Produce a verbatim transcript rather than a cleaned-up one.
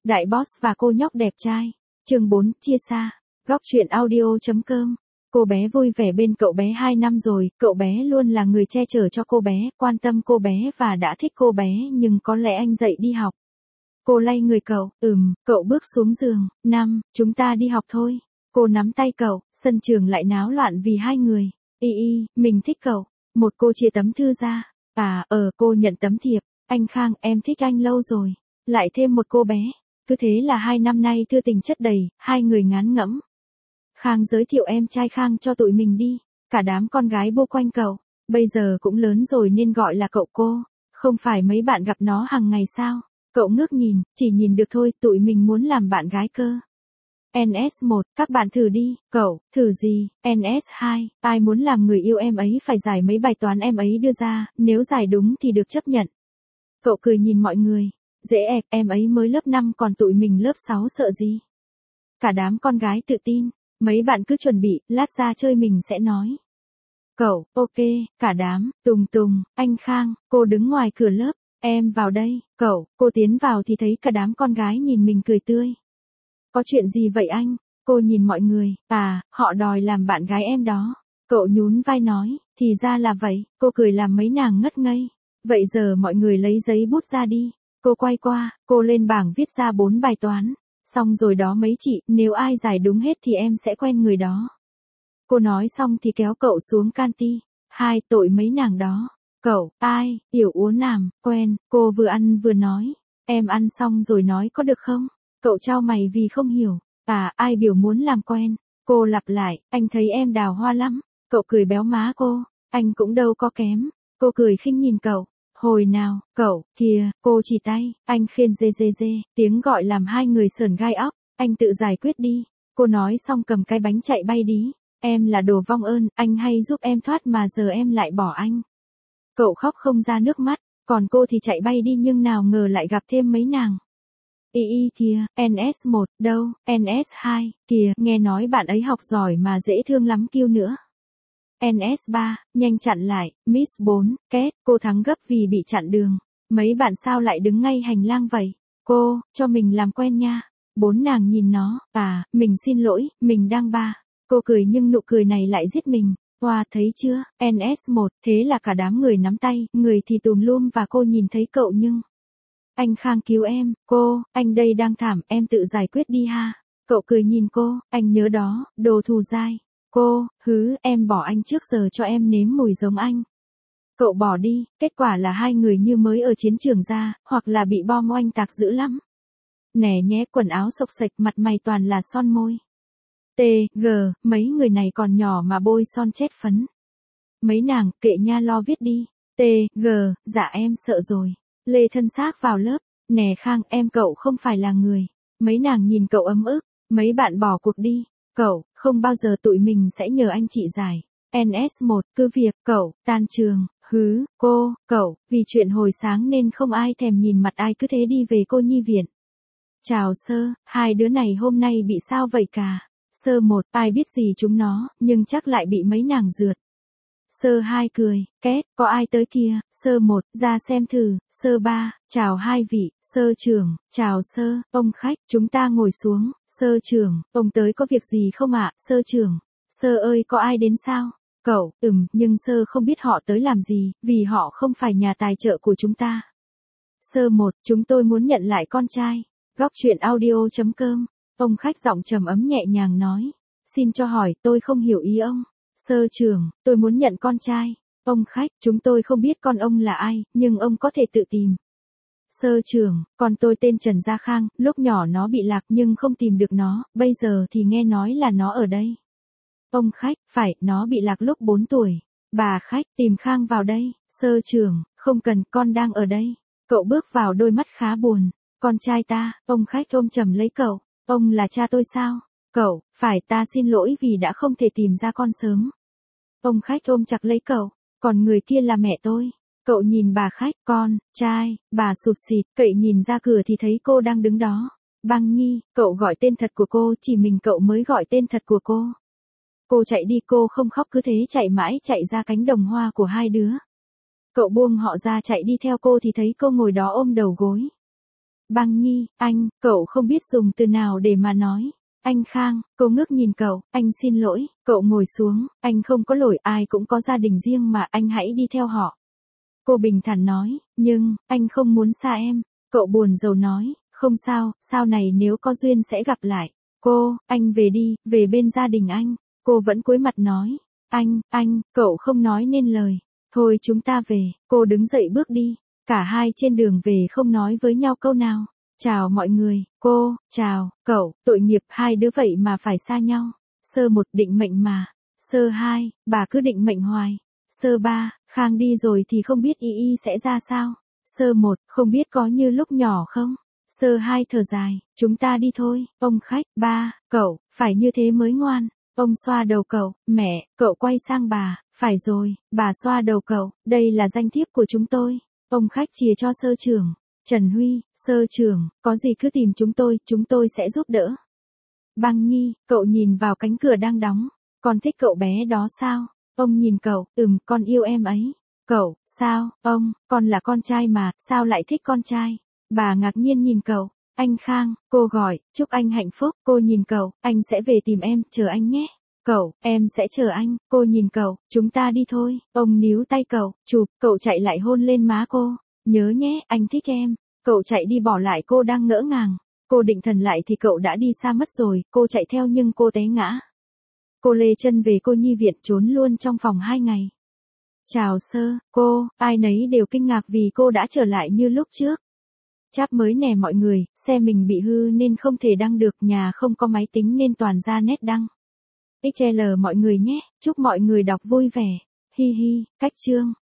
Đại boss và cô nhóc đẹp trai. Chương bốn, chia xa. Góc truyện audio.com. Cô bé vui vẻ bên cậu bé hai năm rồi, cậu bé luôn là người che chở cho cô bé, quan tâm cô bé và đã thích cô bé, nhưng có lẽ anh dậy đi học. Cô lay người cậu, ừm, cậu bước xuống giường, năm, chúng ta đi học thôi. Cô nắm tay cậu, sân trường lại náo loạn vì hai người. Y y, mình thích cậu. Một cô chia tấm thư ra. À, ờ, cô nhận tấm thiệp. Anh Khang, em thích anh lâu rồi. Lại thêm một cô bé. Cứ thế là hai năm nay thư tình chất đầy, hai người ngán ngẫm. Khang giới thiệu em trai Khang cho tụi mình đi. Cả đám con gái bô quanh cậu. Bây giờ cũng lớn rồi nên gọi là cậu cô. Không phải mấy bạn gặp nó hàng ngày sao? Cậu ngước nhìn, chỉ nhìn được thôi, tụi mình muốn làm bạn gái cơ. en ét một, các bạn thử đi. Cậu, thử gì? en ét hai, ai muốn làm người yêu em ấy phải giải mấy bài toán em ấy đưa ra, nếu giải đúng thì được chấp nhận. Cậu cười nhìn mọi người. Dễ ẹc, em ấy mới lớp năm còn tụi mình lớp sáu sợ gì? Cả đám con gái tự tin. Mấy bạn cứ chuẩn bị, lát ra chơi mình sẽ nói. Cậu, ok, cả đám, Tùng Tùng, anh Khang, cô đứng ngoài cửa lớp, em vào đây, cậu, cô tiến vào thì thấy cả đám con gái nhìn mình cười tươi. Có chuyện gì vậy anh? Cô nhìn mọi người, à, họ đòi làm bạn gái em đó. Cậu nhún vai nói, thì ra là vậy, cô cười làm mấy nàng ngất ngây. Vậy giờ mọi người lấy giấy bút ra đi. Cô quay qua, cô lên bảng viết ra bốn bài toán. Xong rồi đó mấy chị, nếu ai giải đúng hết thì em sẽ quen người đó. Cô nói xong thì kéo cậu xuống canti. Hai, tội mấy nàng đó. Cậu, ai, Tiểu Uốn Nàm, quen, cô vừa ăn vừa nói. Em ăn xong rồi nói có được không? Cậu chau mày vì không hiểu. À, ai biểu muốn làm quen. Cô lặp lại, anh thấy em đào hoa lắm. Cậu cười béo má cô. Anh cũng đâu có kém. Cô cười khinh nhìn cậu. Hồi nào, cậu, kìa, cô chỉ tay, anh khiên dê dê dê, tiếng gọi làm hai người sởn gai óc, anh tự giải quyết đi. Cô nói xong cầm cái bánh chạy bay đi. Em là đồ vong ơn, anh hay giúp em thoát mà giờ em lại bỏ anh. Cậu khóc không ra nước mắt, còn cô thì chạy bay đi nhưng nào ngờ lại gặp thêm mấy nàng. Y y kìa, en ét một, đâu, en ét hai, kìa, nghe nói bạn ấy học giỏi mà dễ thương lắm kiêu nữa. en ét ba, nhanh chặn lại, Miss bốn, két, cô thắng gấp vì bị chặn đường. Mấy bạn sao lại đứng ngay hành lang vậy? Cô, cho mình làm quen nha. Bốn nàng nhìn nó, à, mình xin lỗi, mình đang ba. Cô cười nhưng nụ cười này lại giết mình. Hoa, thấy chưa, en ét một, thế là cả đám người nắm tay, người thì tùm lum và cô nhìn thấy cậu nhưng. Anh Khang cứu em, cô, anh đây đang thảm, em tự giải quyết đi ha. Cậu cười nhìn cô, anh nhớ đó, đồ thù dai. Cô, hứ, em bỏ anh trước giờ cho em nếm mùi giống anh. Cậu bỏ đi, kết quả là hai người như mới ở chiến trường ra, hoặc là bị bom oanh tạc dữ lắm. Nè nhé, quần áo xộc xệch, mặt mày toàn là son môi. T, G, mấy người này còn nhỏ mà bôi son chết phấn. Mấy nàng, kệ nha lo viết đi. T, G, dạ em sợ rồi. Lê thân xác vào lớp. Nè Khang, em cậu không phải là người. Mấy nàng nhìn cậu ấm ức. Mấy bạn bỏ cuộc đi. Cậu, không bao giờ tụi mình sẽ nhờ anh chị giải. en ét một, cứ việc, cậu, tan trường, hứ, cô, cậu, vì chuyện hồi sáng nên không ai thèm nhìn mặt ai cứ thế đi về cô nhi viện. Chào Sơ, hai đứa này hôm nay bị sao vậy cả? Sơ một, ai biết gì chúng nó, nhưng chắc lại bị mấy nàng rượt. Sơ hai cười, két, có ai tới kia? Sơ một, ra xem thử. Sơ ba, chào hai vị. Sơ trưởng, chào sơ, ông khách, chúng ta ngồi xuống. Sơ trưởng, ông tới có việc gì không ạ? Sơ trưởng, sơ ơi có ai đến sao? Cậu, ừm, nhưng sơ không biết họ tới làm gì, vì họ không phải nhà tài trợ của chúng ta. Sơ một, chúng tôi muốn nhận lại con trai. Góc truyện audio.com. Ông khách giọng trầm ấm nhẹ nhàng nói. Xin cho hỏi, tôi không hiểu ý ông. Sơ trưởng, tôi muốn nhận con trai. Ông khách, chúng tôi không biết con ông là ai, nhưng ông có thể tự tìm. Sơ trưởng, con tôi tên Trần Gia Khang, lúc nhỏ nó bị lạc nhưng không tìm được nó, bây giờ thì nghe nói là nó ở đây. Ông khách, phải, nó bị lạc lúc bốn tuổi. Bà khách, tìm Khang vào đây. Sơ trưởng, không cần, con đang ở đây. Cậu bước vào đôi mắt khá buồn. Con trai ta, ông khách ôm chầm lấy cậu. Ông là cha tôi sao? Cậu, phải, ta xin lỗi vì đã không thể tìm ra con sớm. Ông khách ôm chặt lấy cậu, còn người kia là mẹ tôi. Cậu nhìn bà khách, con, trai, bà sụt sịt, cậy nhìn ra cửa thì thấy cô đang đứng đó. Băng Nhi, cậu gọi tên thật của cô, chỉ mình cậu mới gọi tên thật của cô. Cô chạy đi, cô không khóc cứ thế chạy mãi chạy ra cánh đồng hoa của hai đứa. Cậu buông họ ra chạy đi theo cô thì thấy cô ngồi đó ôm đầu gối. Băng Nhi, anh, cậu không biết dùng từ nào để mà nói. Anh Khang, cô ngước nhìn cậu, anh xin lỗi, cậu ngồi xuống, anh không có lỗi, ai cũng có gia đình riêng mà, anh hãy đi theo họ. Cô bình thản nói, nhưng, anh không muốn xa em. Cậu buồn rầu nói, không sao, sau này nếu có duyên sẽ gặp lại. Cô, anh về đi, về bên gia đình anh. Cô vẫn cúi mặt nói, anh, anh, cậu không nói nên lời. Thôi chúng ta về, cô đứng dậy bước đi. Cả hai trên đường về không nói với nhau câu nào. Chào mọi người, cô, chào, cậu, tội nghiệp hai đứa vậy mà phải xa nhau. Sơ một định mệnh mà. Sơ hai, bà cứ định mệnh hoài. Sơ ba, Khang đi rồi thì không biết y y sẽ ra sao. Sơ một, không biết có như lúc nhỏ không. Sơ hai thở dài, chúng ta đi thôi, ông khách. Ba, cậu, phải như thế mới ngoan. Ông xoa đầu cậu, mẹ, cậu quay sang bà, phải rồi, bà xoa đầu cậu, đây là danh thiếp của chúng tôi. Ông khách chìa cho sơ trưởng. Trần Huy, sơ trưởng, có gì cứ tìm chúng tôi, chúng tôi sẽ giúp đỡ. Băng Nhi, cậu nhìn vào cánh cửa đang đóng. Con thích cậu bé đó sao? Ông nhìn cậu, ừm, con yêu em ấy. Cậu, sao, ông, con là con trai mà, sao lại thích con trai? Bà ngạc nhiên nhìn cậu. Anh Khang, cô gọi, chúc anh hạnh phúc. Cô nhìn cậu, anh sẽ về tìm em, chờ anh nhé. Cậu, em sẽ chờ anh. Cô nhìn cậu, chúng ta đi thôi. Ông níu tay cậu, chụp, cậu chạy lại hôn lên má cô. Nhớ nhé, anh thích em. Cậu chạy đi bỏ lại cô đang ngỡ ngàng. Cô định thần lại thì cậu đã đi xa mất rồi, cô chạy theo nhưng cô té ngã. Cô lê chân về cô nhi viện trốn luôn trong phòng hai ngày. Chào sơ, cô, ai nấy đều kinh ngạc vì cô đã trở lại như lúc trước. Cháp mới nè mọi người, xe mình bị hư nên không thể đăng được, nhà không có máy tính nên toàn ra nét đăng. ích eo mọi người nhé, chúc mọi người đọc vui vẻ. Hi hi, cách chương.